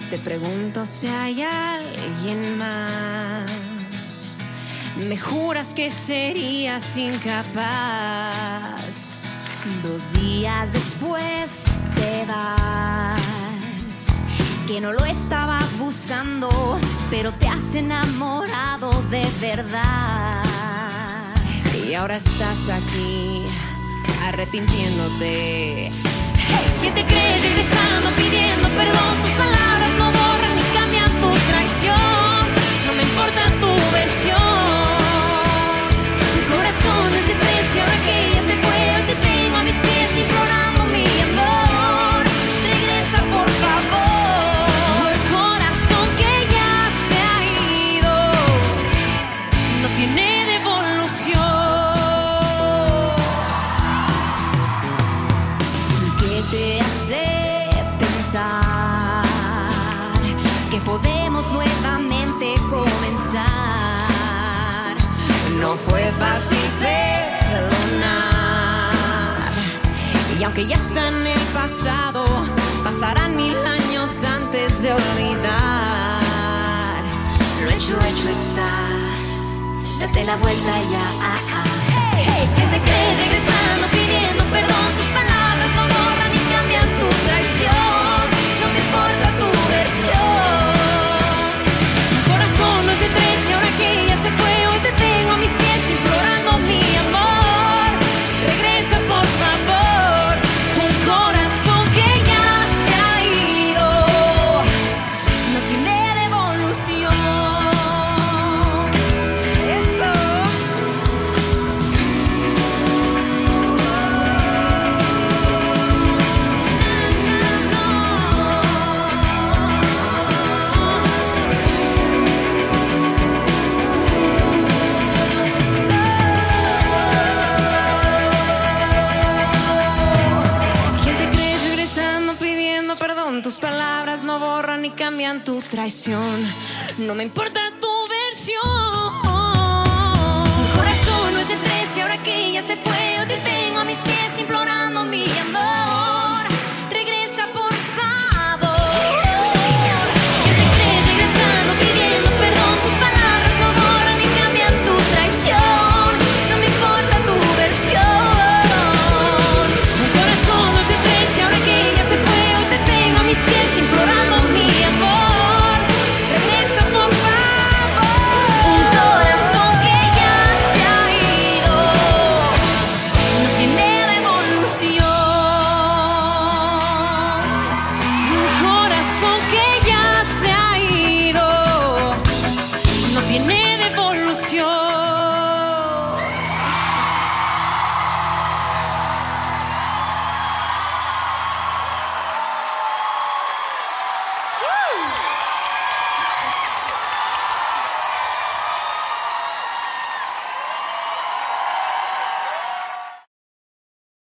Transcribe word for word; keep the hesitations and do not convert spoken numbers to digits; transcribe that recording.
Te pregunto si hay alguien más. Me juras que serías incapaz. Dos días después te vas. Que no lo estabas buscando, pero te has enamorado de verdad. Y ahora estás aquí, arrepintiéndote. Hey, ¿quién te cree regresando, pidiendo perdón? Tus palabras no borran ni cambian tu traición. No me importa tu versión. Tu corazón es de tres y ahora que ya se fue, hoy te tengo a mis pies implorando mi amor. Regresa por favor. Corazón que ya se ha ido, no tiene devolución. Te hace pensar que podemos nuevamente comenzar. No fue fácil perdonar, y aunque ya está en el pasado, pasarán mil años antes de olvidar. Lo hecho, hecho está. Date la vuelta ya. Ah, ah. Hey, hey, ¿quién te cree regresando, pidiendo perdón? Tus palabras no borran ni cambian tu traición. No me importa tu versión. Tu corazón no es de tres y ahora que ya se fue, hoy te tengo a mis pies implorando mi amor. Regresa por favor. Un corazón que ya se ha ido, no tiene devolución. Eso. Tus palabras no borran ni cambian tu traición. No me importa